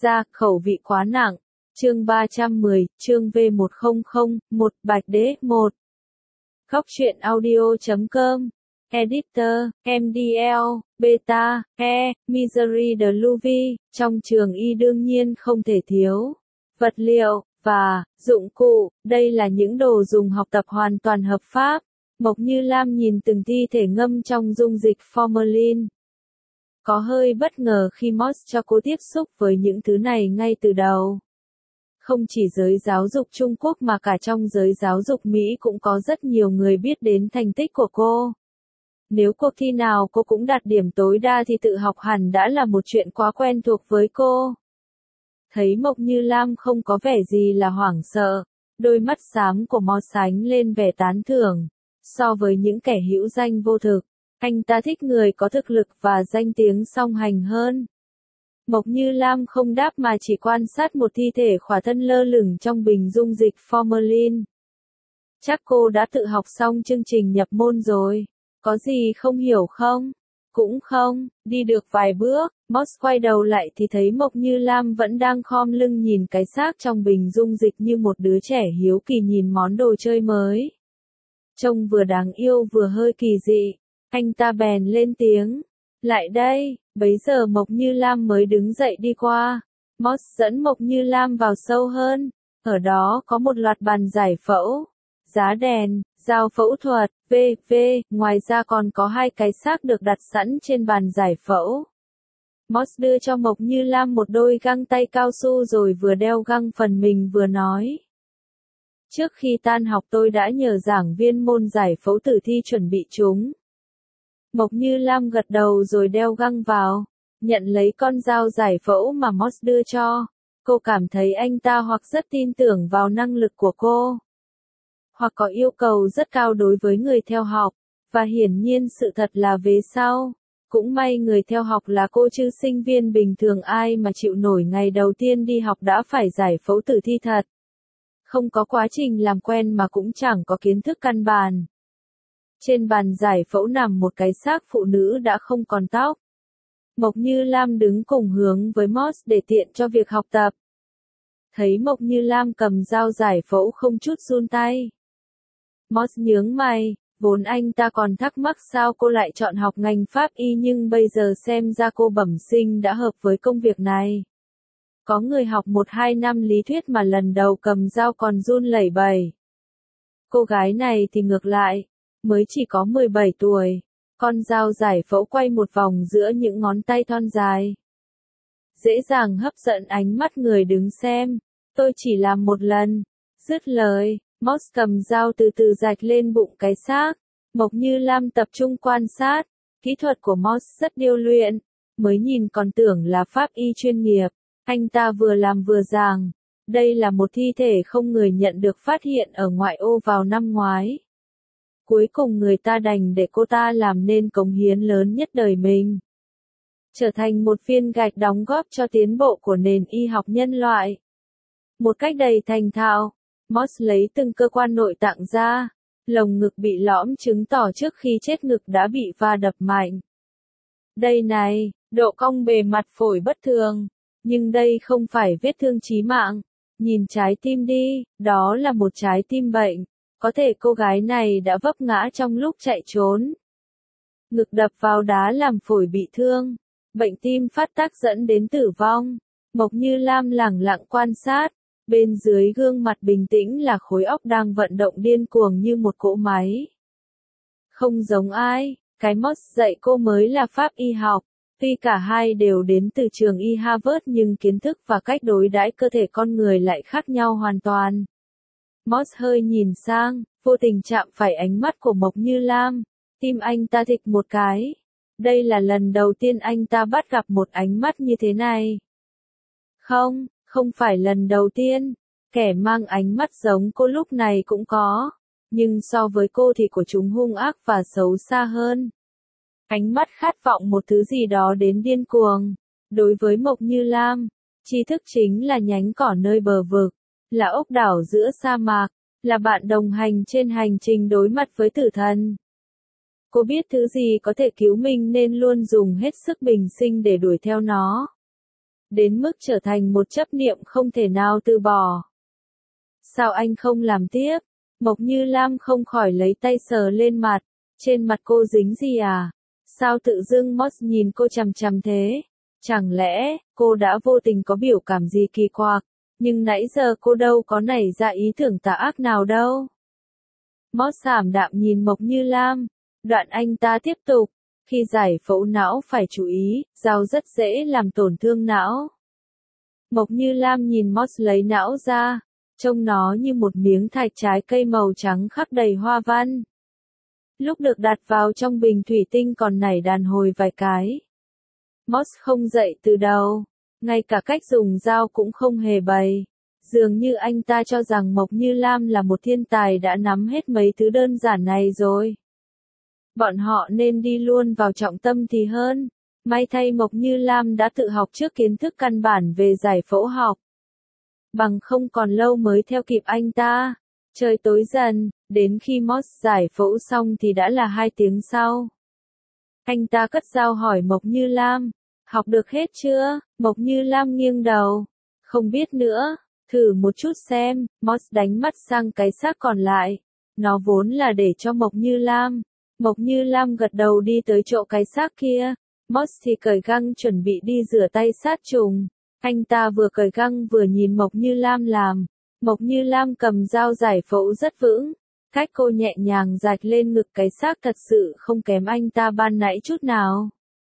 Ra, khẩu vị quá nặng. Chương 310, chương V100, 1 Bạch Đế, 1. Góc truyện audio.com. Editor, MDL, Beta, Misery de Louis, trong trường y đương nhiên không thể thiếu. Vật liệu, và, dụng cụ, đây là những đồ dùng học tập hoàn toàn hợp pháp. Mộc Như Lam nhìn từng thi thể ngâm trong dung dịch formalin. Có hơi bất ngờ khi Moss cho cô tiếp xúc với những thứ này ngay từ đầu. Không chỉ giới giáo dục Trung Quốc mà cả trong giới giáo dục Mỹ cũng có rất nhiều người biết đến thành tích của cô. Nếu cuộc thi nào cô cũng đạt điểm tối đa thì tự học hẳn đã là một chuyện quá quen thuộc với cô. Thấy Mộc Như Lam không có vẻ gì là hoảng sợ, đôi mắt xám của Moss sánh lên vẻ tán thưởng. So với những kẻ hữu danh vô thực, anh ta thích người có thực lực và danh tiếng song hành hơn. Mộc Như Lam không đáp mà chỉ quan sát một thi thể khỏa thân lơ lửng trong bình dung dịch formalin. Chắc cô đã tự học xong chương trình nhập môn rồi. Có gì không hiểu không? Cũng không, đi được vài bước, Moss quay đầu lại thì thấy Mộc Như Lam vẫn đang khom lưng nhìn cái xác trong bình dung dịch như một đứa trẻ hiếu kỳ nhìn món đồ chơi mới. Trông vừa đáng yêu vừa hơi kỳ dị, anh ta bèn lên tiếng. Lại đây, bấy giờ Mộc Như Lam mới đứng dậy đi qua. Moss dẫn Mộc Như Lam vào sâu hơn. Ở đó có một loạt bàn giải phẫu, giá đèn, dao phẫu thuật, v.v. Ngoài ra còn có 2 cái xác được đặt sẵn trên bàn giải phẫu. Moss đưa cho Mộc Như Lam một đôi găng tay cao su rồi vừa đeo găng phần mình vừa nói. Trước khi tan học tôi đã nhờ giảng viên môn giải phẫu tử thi chuẩn bị chúng. Mộc Như Lam gật đầu rồi đeo găng vào, nhận lấy con dao giải phẫu mà Moss đưa cho. Cô cảm thấy anh ta hoặc rất tin tưởng vào năng lực của cô, hoặc có yêu cầu rất cao đối với người theo học, và hiển nhiên sự thật là vế sau. Cũng may người theo học là cô chứ sinh viên bình thường ai mà chịu nổi ngày đầu tiên đi học đã phải giải phẫu tử thi thật. Không có quá trình làm quen mà cũng chẳng có kiến thức căn bản. Trên bàn giải phẫu nằm một cái xác phụ nữ đã không còn tóc. Mộc Như Lam đứng cùng hướng với Moss để tiện cho việc học tập. Thấy Mộc Như Lam cầm dao giải phẫu không chút run tay. Moss nhướng mày, vốn anh ta còn thắc mắc sao cô lại chọn học ngành pháp y nhưng bây giờ xem ra cô bẩm sinh đã hợp với công việc này. Có người học 1-2 năm lý thuyết mà lần đầu cầm dao còn run lẩy bẩy. Cô gái này thì ngược lại, mới chỉ có 17 tuổi, con dao giải phẫu quay một vòng giữa những ngón tay thon dài. Dễ dàng hấp dẫn ánh mắt người đứng xem, tôi chỉ làm một lần. Dứt lời, Moss cầm dao từ từ rạch lên bụng cái xác. Mộc Như Lam tập trung quan sát, kỹ thuật của Moss rất điêu luyện, mới nhìn còn tưởng là pháp y chuyên nghiệp. Anh ta vừa làm vừa giảng, đây là một thi thể không người nhận được phát hiện ở ngoại ô vào năm ngoái. Cuối cùng người ta đành để cô ta làm nên cống hiến lớn nhất đời mình. Trở thành một viên gạch đóng góp cho tiến bộ của nền y học nhân loại. Một cách đầy thành thạo, Moss lấy từng cơ quan nội tạng ra, lồng ngực bị lõm chứng tỏ trước khi chết ngực đã bị va đập mạnh. Đây này, độ cong bề mặt phổi bất thường. Nhưng đây không phải vết thương chí mạng. Nhìn trái tim đi, đó là một trái tim bệnh. Có thể cô gái này đã vấp ngã trong lúc chạy trốn. Ngực đập vào đá làm phổi bị thương. Bệnh tim phát tác dẫn đến tử vong. Mộc Như Lam lẳng lặng quan sát. Bên dưới gương mặt bình tĩnh là khối óc đang vận động điên cuồng như một cỗ máy. Không giống ai, cái Moss dạy cô mới là pháp y học. Tuy cả hai đều đến từ trường y Harvard nhưng kiến thức và cách đối đãi cơ thể con người lại khác nhau hoàn toàn. Moss hơi nhìn sang, vô tình chạm phải ánh mắt của Mộc Như Lam. Tim anh ta thịch một cái. Đây là lần đầu tiên anh ta bắt gặp một ánh mắt như thế này. Không phải lần đầu tiên. Kẻ mang ánh mắt giống cô lúc này cũng có. Nhưng so với cô thì của chúng hung ác và xấu xa hơn. Ánh mắt khát vọng một thứ gì đó đến điên cuồng. Đối với Mộc Như Lam, tri thức chính là nhánh cỏ nơi bờ vực, là ốc đảo giữa sa mạc, là bạn đồng hành trên hành trình đối mặt với tử thần. Cô biết thứ gì có thể cứu mình nên luôn dùng hết sức bình sinh để đuổi theo nó. đến mức trở thành một chấp niệm không thể nào từ bỏ. Sao anh không làm tiếp? Mộc Như Lam không khỏi lấy tay sờ lên mặt, trên mặt cô dính gì à? Sao tự dưng Moss nhìn cô chằm chằm thế? Chẳng lẽ, cô đã vô tình có biểu cảm gì kỳ quặc, nhưng nãy giờ cô đâu có nảy ra ý tưởng tà ác nào đâu. Moss ảm đạm nhìn Mộc Như Lam, đoạn anh ta tiếp tục, khi giải phẫu não phải chú ý, dao rất dễ làm tổn thương não. Mộc Như Lam nhìn Moss lấy não ra, trông nó như một miếng thạch trái cây màu trắng khắc đầy hoa văn. Lúc được đặt vào trong bình thủy tinh còn nảy đàn hồi vài cái. Moss không dậy từ đầu, ngay cả cách dùng dao cũng không hề bày. Dường như anh ta cho rằng Mộc Như Lam là một thiên tài đã nắm hết mấy thứ đơn giản này rồi. Bọn họ nên đi luôn vào trọng tâm thì hơn. May thay Mộc Như Lam đã tự học trước kiến thức căn bản về giải phẫu học. Bằng không còn lâu mới theo kịp anh ta. Trời tối dần, đến khi Moss giải phẫu xong thì đã là 2 tiếng sau. Anh ta cất dao hỏi Mộc Như Lam, học được hết chưa? Mộc Như Lam nghiêng đầu, không biết nữa, thử một chút xem. Moss đánh mắt sang cái xác còn lại, nó vốn là để cho Mộc Như Lam. Mộc Như Lam gật đầu đi tới chỗ cái xác kia, Moss thì cởi găng chuẩn bị đi rửa tay sát trùng. Anh ta vừa cởi găng vừa nhìn Mộc Như Lam làm. Mộc Như Lam cầm dao giải phẫu rất vững, cách cô nhẹ nhàng rạch lên ngực cái xác thật sự không kém anh ta ban nãy chút nào.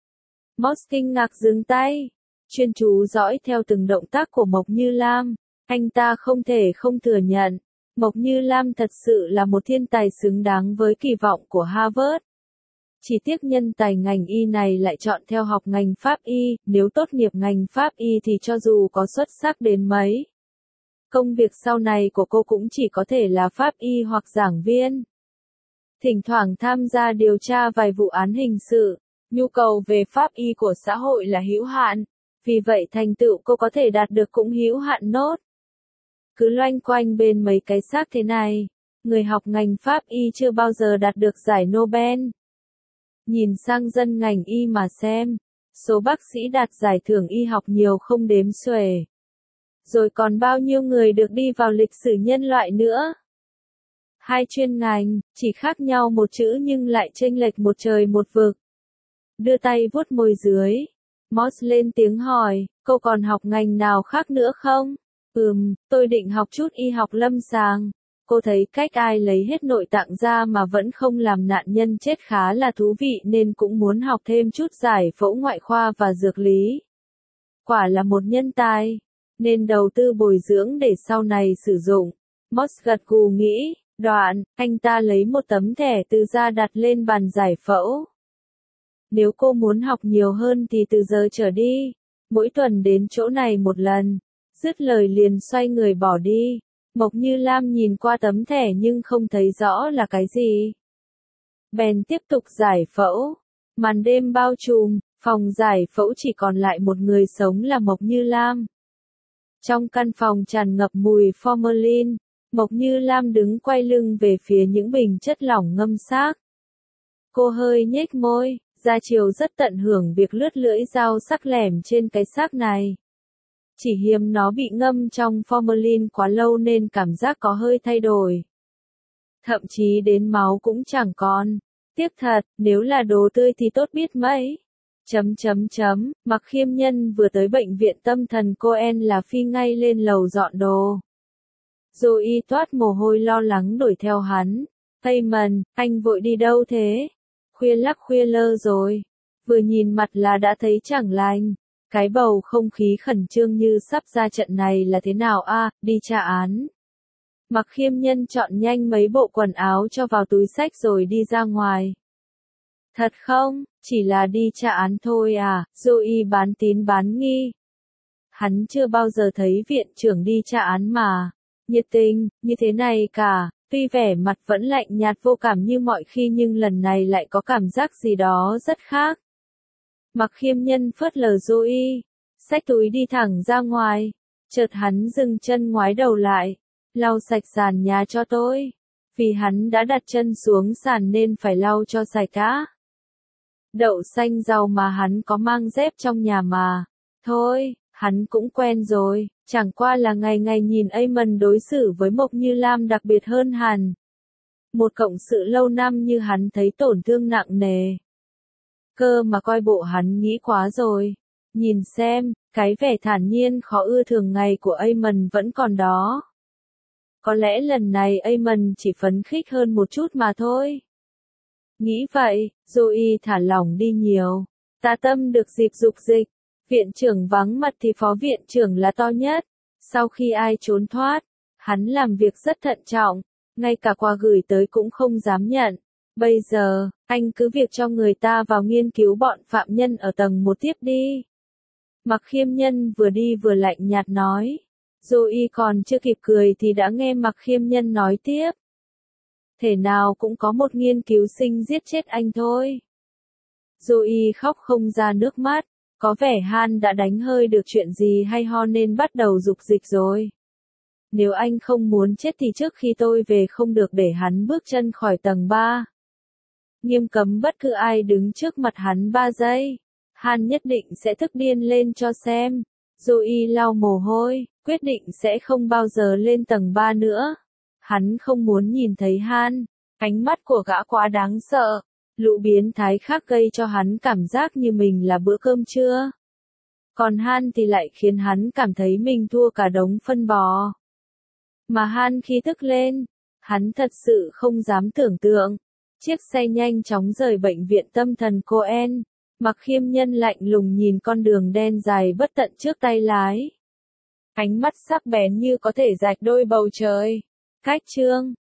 Moss kinh ngạc dừng tay, chuyên chú dõi theo từng động tác của Mộc Như Lam. Anh ta không thể không thừa nhận, Mộc Như Lam thật sự là một thiên tài xứng đáng với kỳ vọng của Harvard. Chỉ tiếc nhân tài ngành y này lại chọn theo học ngành pháp y, nếu tốt nghiệp ngành pháp y thì cho dù có xuất sắc đến mấy, công việc sau này của cô cũng chỉ có thể là pháp y hoặc giảng viên. Thỉnh thoảng tham gia điều tra vài vụ án hình sự, nhu cầu về pháp y của xã hội là hữu hạn, vì vậy thành tựu cô có thể đạt được cũng hữu hạn nốt. Cứ loanh quanh bên mấy cái xác thế này, người học ngành pháp y chưa bao giờ đạt được giải Nobel. Nhìn sang dân ngành y mà xem, số bác sĩ đạt giải thưởng y học nhiều không đếm xuể. Rồi còn bao nhiêu người được đi vào lịch sử nhân loại nữa. 2 chuyên ngành, chỉ khác nhau một chữ nhưng lại chênh lệch một trời một vực. Đưa tay vuốt môi dưới, Moss lên tiếng hỏi, cô còn học ngành nào khác nữa không? Tôi định học chút y học lâm sàng. Cô thấy cách ai lấy hết nội tạng ra mà vẫn không làm nạn nhân chết khá là thú vị nên cũng muốn học thêm chút giải phẫu ngoại khoa và dược lý. Quả là một nhân tài, nên đầu tư bồi dưỡng để sau này sử dụng. Moss gật gù nghĩ, đoạn, anh ta lấy một tấm thẻ từ ra đặt lên bàn giải phẫu. Nếu cô muốn học nhiều hơn thì từ giờ trở đi, mỗi tuần đến chỗ này một lần. Dứt lời liền xoay người bỏ đi. Mộc Như Lam nhìn qua tấm thẻ nhưng không thấy rõ là cái gì. Bèn tiếp tục giải phẫu. Màn đêm bao trùm, phòng giải phẫu chỉ còn lại một người sống là Mộc Như Lam. Trong căn phòng tràn ngập mùi formalin, Mộc Như Lam đứng quay lưng về phía những bình chất lỏng ngâm xác. Cô hơi nhếch môi, ra chiều rất tận hưởng việc lướt lưỡi dao sắc lẻm trên cái xác này. Chỉ hiếm nó bị ngâm trong formalin quá lâu nên cảm giác có hơi thay đổi. Thậm chí đến máu cũng chẳng còn. Tiếc thật, nếu là đồ tươi thì tốt biết mấy. Mặc Khiêm Nhân vừa tới bệnh viện tâm thần Cohen là phi ngay lên lầu dọn đồ. Rồi y toát mồ hôi lo lắng đuổi theo hắn. Payman, anh vội đi đâu thế? Khuya lắc khuya lơ rồi. Vừa nhìn mặt là đã thấy chẳng lành. Cái bầu không khí khẩn trương như sắp ra trận này là thế nào a? Đi tra án. Mặc Khiêm Nhân chọn nhanh mấy bộ quần áo cho vào túi xách rồi đi ra ngoài. Thật không, chỉ là đi tra án thôi à? Zoe bán tín bán nghi. Hắn chưa bao giờ thấy viện trưởng đi tra án mà nhiệt tình như thế này cả. Tuy vẻ mặt vẫn lạnh nhạt vô cảm như mọi khi nhưng lần này lại có cảm giác gì đó rất khác. Mặc Khiêm Nhân phớt lờ Zoe, xách túi đi thẳng ra ngoài. Chợt hắn dừng chân ngoái đầu lại, lau sạch sàn nhà cho tôi. Vì hắn đã đặt chân xuống sàn nên phải lau cho sạch đã. Đậu xanh rau mà hắn có mang dép trong nhà mà. Thôi, Hắn cũng quen rồi, chẳng qua là ngày ngày nhìn Eamon đối xử với Mộc Như Lam đặc biệt hơn hẳn. Một cộng sự lâu năm như hắn thấy tổn thương nặng nề. Cơ mà coi bộ hắn nghĩ quá rồi. Nhìn xem, cái vẻ thản nhiên khó ưa thường ngày của Eamon vẫn còn đó. Có lẽ lần này Eamon chỉ phấn khích hơn một chút mà thôi. Nghĩ vậy, Zoe thả lỏng đi nhiều. Tạ Tâm được dịp dục dịch. Viện trưởng vắng mặt thì phó viện trưởng là to nhất. Sau khi ai trốn thoát, hắn làm việc rất thận trọng, ngay cả quà gửi tới cũng không dám nhận. Bây giờ, anh cứ việc cho người ta vào nghiên cứu bọn phạm nhân ở tầng 1 tiếp đi. Mạc Khiêm Nhân vừa đi vừa lạnh nhạt nói. Zoe còn chưa kịp cười thì đã nghe Mạc Khiêm Nhân nói tiếp. Thể nào cũng có một nghiên cứu sinh giết chết anh thôi. Zoe khóc không ra nước mắt. Có vẻ Han đã đánh hơi được chuyện gì hay ho nên bắt đầu dục dịch rồi. Nếu anh không muốn chết thì trước khi tôi về không được để hắn bước chân khỏi tầng 3. Nghiêm cấm bất cứ ai đứng trước mặt hắn 3 giây. Han nhất định sẽ tức điên lên cho xem. Zoe lau mồ hôi, quyết định sẽ không bao giờ lên tầng 3 nữa. Hắn không muốn nhìn thấy Han. Ánh mắt của gã quá đáng sợ. Lũ biến thái khác gây cho hắn cảm giác như mình là bữa cơm trưa. Còn Han thì lại khiến hắn cảm thấy mình thua cả đống phân bò. Mà Han khi tức lên, hắn thật sự không dám tưởng tượng. Chiếc xe nhanh chóng rời bệnh viện tâm thần Cohen. Mạc Khiêm Nhân lạnh lùng nhìn con đường đen dài bất tận trước tay lái. Ánh mắt sắc bén như có thể rạch đôi bầu trời. Cách chương